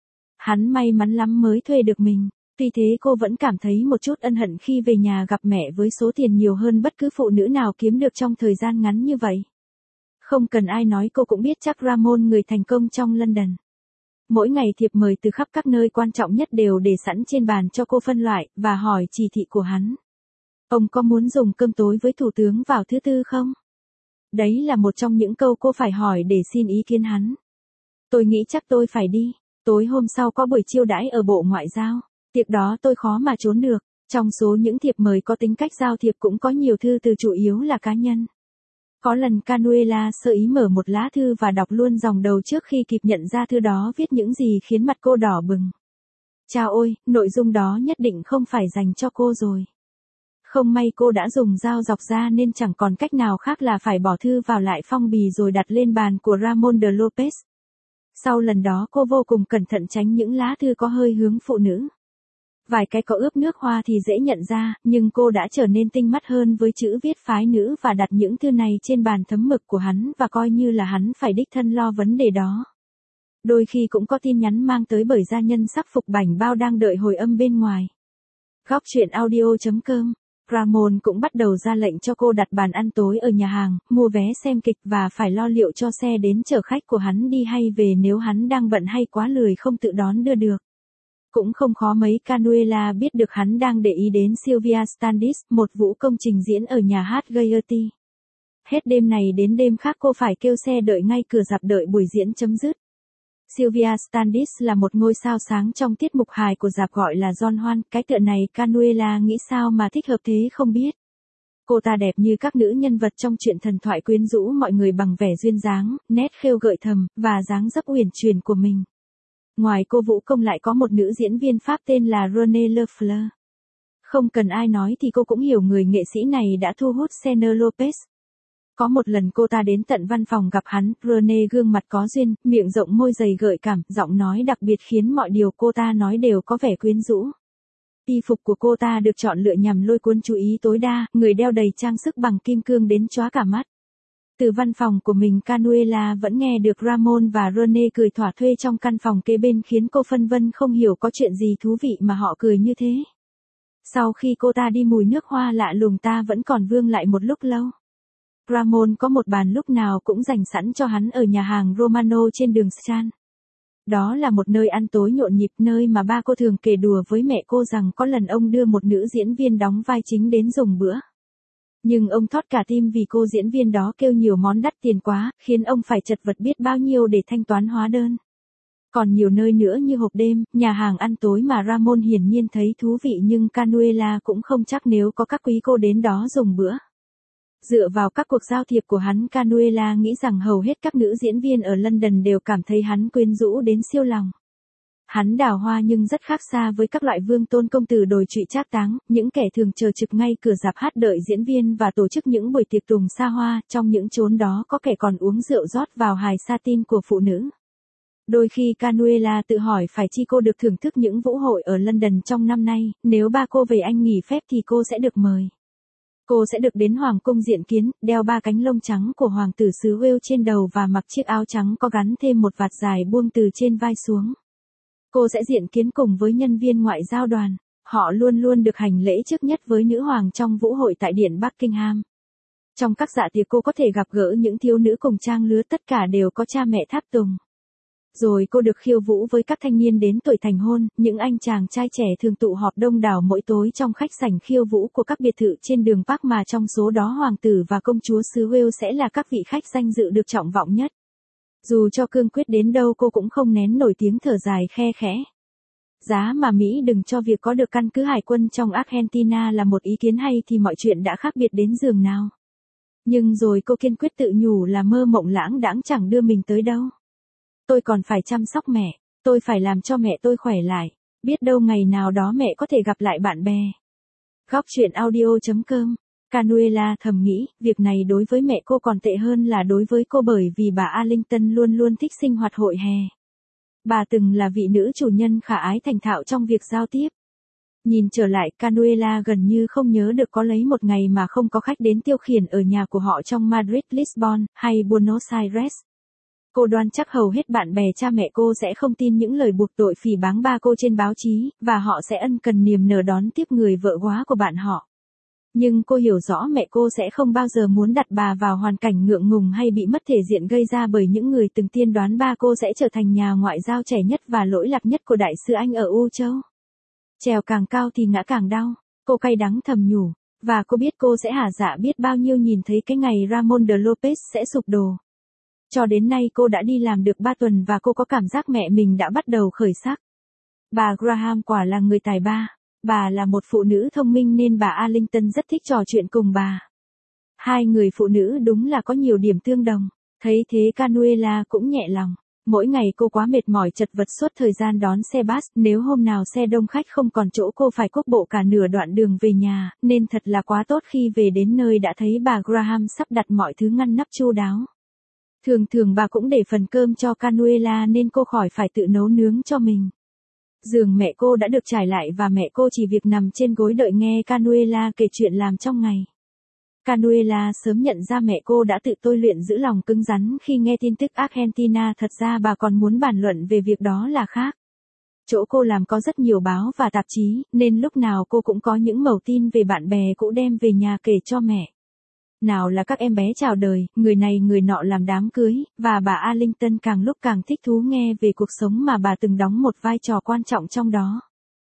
Hắn may mắn lắm mới thuê được mình. Tuy thế cô vẫn cảm thấy một chút ân hận khi về nhà gặp mẹ với số tiền nhiều hơn bất cứ phụ nữ nào kiếm được trong thời gian ngắn như vậy. Không cần ai nói cô cũng biết chắc Ramon người thành công trong London. Mỗi ngày thiệp mời từ khắp các nơi quan trọng nhất đều để sẵn trên bàn cho cô phân loại và hỏi chỉ thị của hắn. Ông có muốn dùng cơm tối với thủ tướng vào thứ Tư không? Đấy là một trong những câu cô phải hỏi để xin ý kiến hắn. Tôi nghĩ chắc tôi phải đi. Tối hôm sau có buổi chiêu đãi ở Bộ Ngoại giao. Tiệc đó tôi khó mà trốn được. Trong số những thiệp mời có tính cách giao thiệp cũng có nhiều thư từ chủ yếu là cá nhân. Có lần Canuela sơ ý mở một lá thư và đọc luôn dòng đầu trước khi kịp nhận ra thư đó viết những gì khiến mặt cô đỏ bừng. Chao ôi, nội dung đó nhất định không phải dành cho cô rồi. Không may cô đã dùng dao dọc ra nên chẳng còn cách nào khác là phải bỏ thư vào lại phong bì rồi đặt lên bàn của Ramon de Lopez. Sau lần đó cô vô cùng cẩn thận tránh những lá thư có hơi hướng phụ nữ. Vài cái có ướp nước hoa thì dễ nhận ra, nhưng cô đã trở nên tinh mắt hơn với chữ viết phái nữ và đặt những thư này trên bàn thấm mực của hắn và coi như là hắn phải đích thân lo vấn đề đó. Đôi khi cũng có tin nhắn mang tới bởi gia nhân sắc phục bảnh bao đang đợi hồi âm bên ngoài. Góc truyện audio.com. Ramon cũng bắt đầu ra lệnh cho cô đặt bàn ăn tối ở nhà hàng, mua vé xem kịch và phải lo liệu cho xe đến chở khách của hắn đi hay về nếu hắn đang bận hay quá lười không tự đón đưa được. Cũng không khó mấy Canuela biết được hắn đang để ý đến Sylvia Standish, một vũ công trình diễn ở nhà hát Gaiety. Hết đêm này đến đêm khác cô phải kêu xe đợi ngay cửa rạp đợi buổi diễn chấm dứt. Sylvia Standish là một ngôi sao sáng trong tiết mục hài của rạp gọi là Don Juan, cái tựa này Canuela nghĩ sao mà thích hợp thế không biết. Cô ta đẹp như các nữ nhân vật trong truyện thần thoại quyến rũ mọi người bằng vẻ duyên dáng, nét khêu gợi thầm, và dáng dấp uyển chuyển của mình. Ngoài cô vũ công lại có một nữ diễn viên Pháp tên là Renée Lefleur. Không cần ai nói thì cô cũng hiểu người nghệ sĩ này đã thu hút Sena Lopez. Có một lần cô ta đến tận văn phòng gặp hắn, Renée gương mặt có duyên, miệng rộng môi dày gợi cảm, giọng nói đặc biệt khiến mọi điều cô ta nói đều có vẻ quyến rũ. Y phục của cô ta được chọn lựa nhằm lôi cuốn chú ý tối đa, người đeo đầy trang sức bằng kim cương đến chóa cả mắt. Từ văn phòng của mình Canuela vẫn nghe được Ramon và Renée cười thỏa thuê trong căn phòng kế bên khiến cô phân vân không hiểu có chuyện gì thú vị mà họ cười như thế. Sau khi cô ta đi mùi nước hoa lạ lùng ta vẫn còn vương lại một lúc lâu. Ramon có một bàn lúc nào cũng dành sẵn cho hắn ở nhà hàng Romano trên đường Strand. Đó là một nơi ăn tối nhộn nhịp, nơi mà ba cô thường kể đùa với mẹ cô rằng có lần ông đưa một nữ diễn viên đóng vai chính đến dùng bữa. Nhưng ông thót cả tim vì cô diễn viên đó kêu nhiều món đắt tiền quá, khiến ông phải chật vật biết bao nhiêu để thanh toán hóa đơn. Còn nhiều nơi nữa như hộp đêm, nhà hàng ăn tối mà Ramon hiển nhiên thấy thú vị nhưng Canuela cũng không chắc nếu có các quý cô đến đó dùng bữa. Dựa vào các cuộc giao thiệp của hắn, Canuela nghĩ rằng hầu hết các nữ diễn viên ở London đều cảm thấy hắn quyến rũ đến siêu lòng. Hắn đào hoa nhưng rất khác xa với các loại vương tôn công tử đồi trụy trác táng, những kẻ thường chờ trực ngay cửa rạp hát đợi diễn viên và tổ chức những buổi tiệc tùng xa hoa, trong những chốn đó có kẻ còn uống rượu rót vào hài satin của phụ nữ. Đôi khi Canuela tự hỏi phải chi cô được thưởng thức những vũ hội ở London trong năm nay, nếu ba cô về Anh nghỉ phép thì cô sẽ được mời. Cô sẽ được đến Hoàng cung diện kiến, đeo 3 cánh lông trắng của hoàng tử xứ Wales trên đầu và mặc chiếc áo trắng có gắn thêm một vạt dài buông từ trên vai xuống. Cô sẽ diện kiến cùng với nhân viên ngoại giao đoàn, họ luôn luôn được hành lễ trước nhất với nữ hoàng trong vũ hội tại điện Buckingham. Trong các dạ tiệc cô có thể gặp gỡ những thiếu nữ cùng trang lứa, tất cả đều có cha mẹ tháp tùng. Rồi cô được khiêu vũ với các thanh niên đến tuổi thành hôn, những anh chàng trai trẻ thường tụ họp đông đảo mỗi tối trong khách sảnh khiêu vũ của các biệt thự trên đường Park mà trong số đó hoàng tử và công chúa xứ Wales sẽ là các vị khách danh dự được trọng vọng nhất. Dù cho cương quyết đến đâu cô cũng không nén nổi tiếng thở dài khe khẽ. Giá mà Mỹ đừng cho việc có được căn cứ hải quân trong Argentina là một ý kiến hay thì mọi chuyện đã khác biệt đến giường nào. Nhưng rồi cô kiên quyết tự nhủ là mơ mộng lãng đãng chẳng đưa mình tới đâu. Tôi còn phải chăm sóc mẹ, tôi phải làm cho mẹ tôi khỏe lại, biết đâu ngày nào đó mẹ có thể gặp lại bạn bè. Góc truyện audio.com. Canuela thầm nghĩ, việc này đối với mẹ cô còn tệ hơn là đối với cô bởi vì bà Arlington luôn luôn thích sinh hoạt hội hè. Bà từng là vị nữ chủ nhân khả ái thành thạo trong việc giao tiếp. Nhìn trở lại, Canuela gần như không nhớ được có lấy một ngày mà không có khách đến tiêu khiển ở nhà của họ trong Madrid, Lisbon, hay Buenos Aires. Cô đoán chắc hầu hết bạn bè cha mẹ cô sẽ không tin những lời buộc tội phỉ báng ba cô trên báo chí, và họ sẽ ân cần niềm nở đón tiếp người vợ quá của bạn họ. Nhưng cô hiểu rõ mẹ cô sẽ không bao giờ muốn đặt bà vào hoàn cảnh ngượng ngùng hay bị mất thể diện gây ra bởi những người từng tiên đoán ba cô sẽ trở thành nhà ngoại giao trẻ nhất và lỗi lạc nhất của đại sư Anh ở U Châu. Trèo càng cao thì ngã càng đau, cô cay đắng thầm nhủ, và cô biết cô sẽ hả dạ biết bao nhiêu nhìn thấy cái ngày Ramon de Lopez sẽ sụp đổ. Cho đến nay cô đã đi làm được 3 tuần và cô có cảm giác mẹ mình đã bắt đầu khởi sắc. Bà Graham quả là người tài ba, bà là một phụ nữ thông minh nên bà Arlington rất thích trò chuyện cùng bà. Hai người phụ nữ đúng là có nhiều điểm tương đồng, thấy thế Canuela cũng nhẹ lòng. Mỗi ngày cô quá mệt mỏi chật vật suốt thời gian đón xe bus, nếu hôm nào xe đông khách không còn chỗ cô phải cuốc bộ cả nửa đoạn đường về nhà, nên thật là quá tốt khi về đến nơi đã thấy bà Graham sắp đặt mọi thứ ngăn nắp chu đáo. Thường thường bà cũng để phần cơm cho Canuela nên cô khỏi phải tự nấu nướng cho mình. Giường mẹ cô đã được trải lại và mẹ cô chỉ việc nằm trên gối đợi nghe Canuela kể chuyện làm trong ngày. Canuela sớm nhận ra mẹ cô đã tự tôi luyện giữ lòng cứng rắn khi nghe tin tức Argentina, thật ra bà còn muốn bàn luận về việc đó là khác. Chỗ cô làm có rất nhiều báo và tạp chí, nên lúc nào cô cũng có những mẩu tin về bạn bè cũ đem về nhà kể cho mẹ. Nào là các em bé chào đời, người này người nọ làm đám cưới, và bà Arlington càng lúc càng thích thú nghe về cuộc sống mà bà từng đóng một vai trò quan trọng trong đó.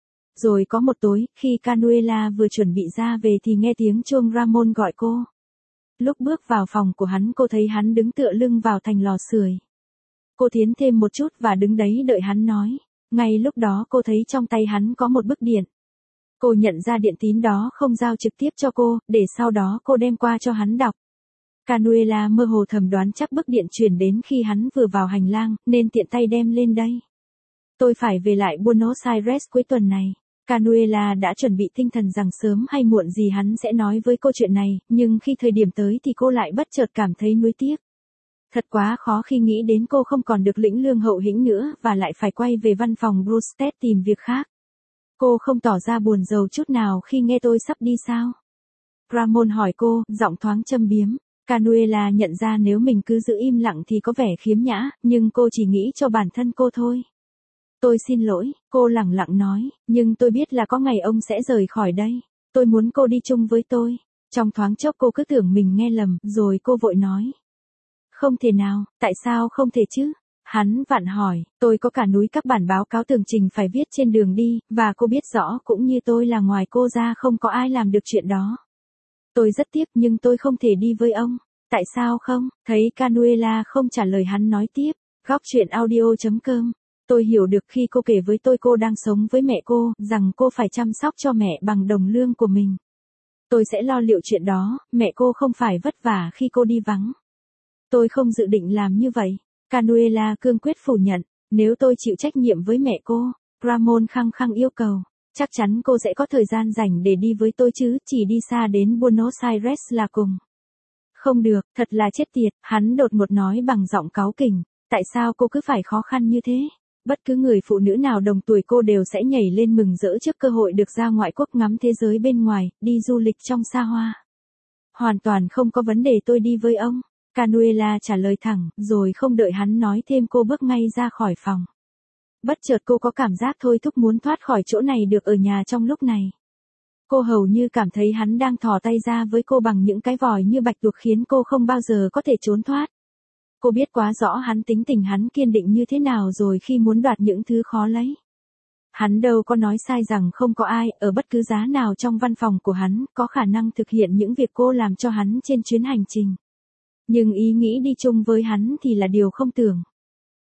Rồi có một tối, khi Canuela vừa chuẩn bị ra về thì nghe tiếng chuông Ramon gọi cô. Lúc bước vào phòng của hắn cô thấy hắn đứng tựa lưng vào thành lò sưởi. Cô tiến thêm một chút và đứng đấy đợi hắn nói. Ngay lúc đó cô thấy trong tay hắn có một bức điện. Cô nhận ra điện tín đó không giao trực tiếp cho cô, để sau đó cô đem qua cho hắn đọc. Canuela mơ hồ thầm đoán chắc bức điện chuyển đến khi hắn vừa vào hành lang, nên tiện tay đem lên đây. Tôi phải về lại Buenos Aires cuối tuần này. Canuela đã chuẩn bị tinh thần rằng sớm hay muộn gì hắn sẽ nói với cô chuyện này, nhưng khi thời điểm tới thì cô lại bất chợt cảm thấy nuối tiếc. Thật quá khó khi nghĩ đến cô không còn được lĩnh lương hậu hĩnh nữa và lại phải quay về văn phòng Brewster tìm việc khác. Cô không tỏ ra buồn rầu chút nào khi nghe tôi sắp đi sao? Ramon hỏi cô, giọng thoáng châm biếm. Canuela nhận ra nếu mình cứ giữ im lặng thì có vẻ khiếm nhã, nhưng cô chỉ nghĩ cho bản thân cô thôi. Tôi xin lỗi, cô lẳng lặng nói, nhưng tôi biết là có ngày ông sẽ rời khỏi đây. Tôi muốn cô đi chung với tôi. Trong thoáng chốc cô cứ tưởng mình nghe lầm, rồi cô vội nói. Không thể nào, tại sao không thể chứ? Hắn vặn hỏi, tôi có cả núi các bản báo cáo tường trình phải viết trên đường đi, và cô biết rõ cũng như tôi là ngoài cô ra không có ai làm được chuyện đó. Tôi rất tiếc nhưng tôi không thể đi với ông. Tại sao không? Thấy Canuela không trả lời hắn nói tiếp. Góc truyện audio.com. Tôi hiểu được khi cô kể với tôi cô đang sống với mẹ cô, rằng cô phải chăm sóc cho mẹ bằng đồng lương của mình. Tôi sẽ lo liệu chuyện đó, mẹ cô không phải vất vả khi cô đi vắng. Tôi không dự định làm như vậy. Canuela cương quyết phủ nhận, nếu tôi chịu trách nhiệm với mẹ cô, Ramon khăng khăng yêu cầu, chắc chắn cô sẽ có thời gian rảnh để đi với tôi chứ, chỉ đi xa đến Buenos Aires là cùng. Không được, thật là chết tiệt, hắn đột ngột nói bằng giọng cáu kỉnh, tại sao cô cứ phải khó khăn như thế? Bất cứ người phụ nữ nào đồng tuổi cô đều sẽ nhảy lên mừng rỡ trước cơ hội được ra ngoại quốc ngắm thế giới bên ngoài, đi du lịch trong xa hoa. Hoàn toàn không có vấn đề tôi đi với ông. Canuela trả lời thẳng, rồi không đợi hắn nói thêm cô bước ngay ra khỏi phòng. Bất chợt cô có cảm giác thôi thúc muốn thoát khỏi chỗ này được ở nhà trong lúc này. Cô hầu như cảm thấy hắn đang thò tay ra với cô bằng những cái vòi như bạch tuộc khiến cô không bao giờ có thể trốn thoát. Cô biết quá rõ hắn tính tình hắn kiên định như thế nào rồi khi muốn đoạt những thứ khó lấy. Hắn đâu có nói sai rằng không có ai, ở bất cứ giá nào trong văn phòng của hắn, có khả năng thực hiện những việc cô làm cho hắn trên chuyến hành trình. Nhưng ý nghĩ đi chung với hắn thì là điều không tưởng.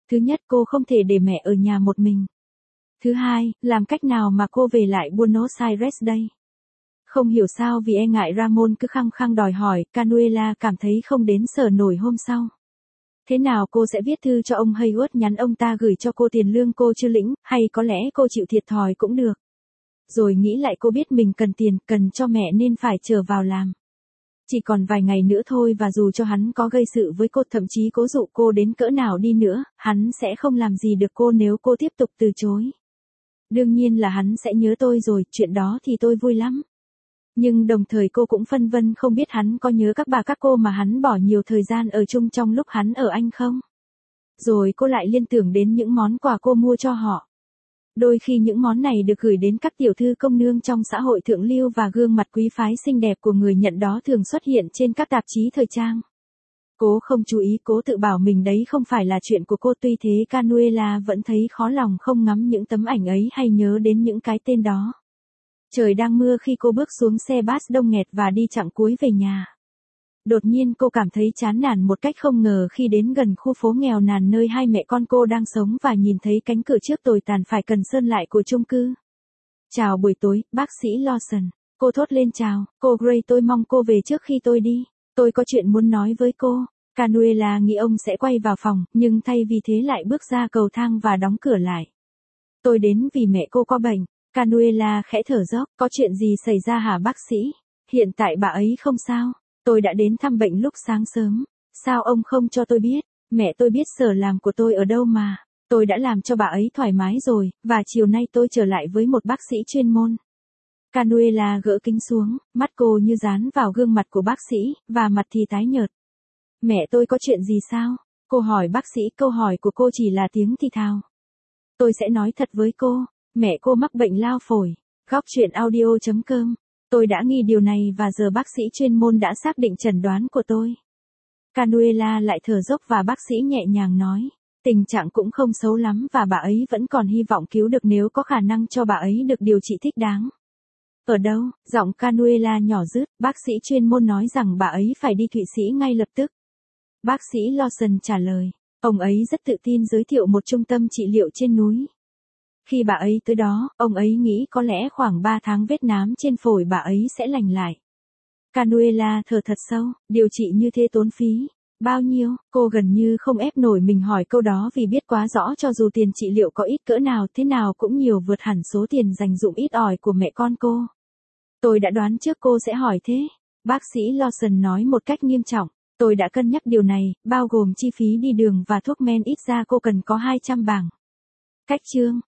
Thứ nhất, cô không thể để mẹ ở nhà một mình. Thứ hai, làm cách nào mà cô về lại Buenos Aires đây? Không hiểu sao vì e ngại Ramon cứ khăng khăng đòi hỏi, Canuela cảm thấy không đến sở nổi hôm sau. Thế nào cô sẽ viết thư cho ông Haywood, nhắn ông ta gửi cho cô tiền lương cô chưa lĩnh, hay có lẽ cô chịu thiệt thòi cũng được. Rồi nghĩ lại cô biết mình cần tiền, cần cho mẹ nên phải trở vào làm. Chỉ còn vài ngày nữa thôi và dù cho hắn có gây sự với cô, thậm chí cố dụ cô đến cỡ nào đi nữa, hắn sẽ không làm gì được cô nếu cô tiếp tục từ chối. Đương nhiên là hắn sẽ nhớ tôi rồi, chuyện đó thì tôi vui lắm. Nhưng đồng thời cô cũng phân vân không biết hắn có nhớ các bà các cô mà hắn bỏ nhiều thời gian ở chung trong lúc hắn ở Anh không? Rồi cô lại liên tưởng đến những món quà cô mua cho họ. Đôi khi những món này được gửi đến các tiểu thư công nương trong xã hội thượng lưu và gương mặt quý phái xinh đẹp của người nhận đó thường xuất hiện trên các tạp chí thời trang. Cố không chú ý, cố tự bảo mình đấy không phải là chuyện của cô, tuy thế Canuela vẫn thấy khó lòng không ngắm những tấm ảnh ấy hay nhớ đến những cái tên đó. Trời đang mưa khi cô bước xuống xe bus đông nghẹt và đi chặng cuối về nhà. Đột nhiên cô cảm thấy chán nản một cách không ngờ khi đến gần khu phố nghèo nàn nơi hai mẹ con cô đang sống và nhìn thấy cánh cửa trước tồi tàn phải cần sơn lại của chung cư. Chào buổi tối, bác sĩ Lawson. Cô thốt lên chào, cô Gray, tôi mong cô về trước khi tôi đi. Tôi có chuyện muốn nói với cô. Canuela nghĩ ông sẽ quay vào phòng, nhưng thay vì thế lại bước ra cầu thang và đóng cửa lại. Tôi đến vì mẹ cô có bệnh. Canuela khẽ thở dốc, có chuyện gì xảy ra hả bác sĩ? Hiện tại bà ấy không sao. Tôi đã đến thăm bệnh lúc sáng sớm. Sao ông không cho tôi biết? Mẹ tôi biết sở làm của tôi ở đâu mà. Tôi đã làm cho bà ấy thoải mái rồi, và chiều nay tôi trở lại với một bác sĩ chuyên môn. Canuela gỡ kính xuống, mắt cô như dán vào gương mặt của bác sĩ, và mặt thì tái nhợt. Mẹ tôi có chuyện gì sao? Cô hỏi bác sĩ, câu hỏi của cô chỉ là tiếng thì thào. Tôi sẽ nói thật với cô, mẹ cô mắc bệnh lao phổi. Góc truyện audio.com. Tôi đã nghi điều này và giờ bác sĩ chuyên môn đã xác định chẩn đoán của tôi. Canuela lại thở dốc và bác sĩ nhẹ nhàng nói. Tình trạng cũng không xấu lắm và bà ấy vẫn còn hy vọng cứu được nếu có khả năng cho bà ấy được điều trị thích đáng. Ở đâu? Giọng Canuela nhỏ rứt, bác sĩ chuyên môn nói rằng bà ấy phải đi Thụy Sĩ ngay lập tức. Bác sĩ Lawson trả lời. Ông ấy rất tự tin giới thiệu một trung tâm trị liệu trên núi. Khi bà ấy tới đó, ông ấy nghĩ có lẽ khoảng 3 tháng vết nám trên phổi bà ấy sẽ lành lại. Canuela thở thật sâu, điều trị như thế tốn phí. Bao nhiêu? Cô gần như không ép nổi mình hỏi câu đó vì biết quá rõ cho dù tiền trị liệu có ít cỡ nào thế nào cũng nhiều vượt hẳn số tiền dành dụm ít ỏi của mẹ con cô. Tôi đã đoán trước cô sẽ hỏi thế. Bác sĩ Lawson nói một cách nghiêm trọng. Tôi đã cân nhắc điều này, bao gồm chi phí đi đường và thuốc men, ít ra cô cần có 200 bảng. Cách chương.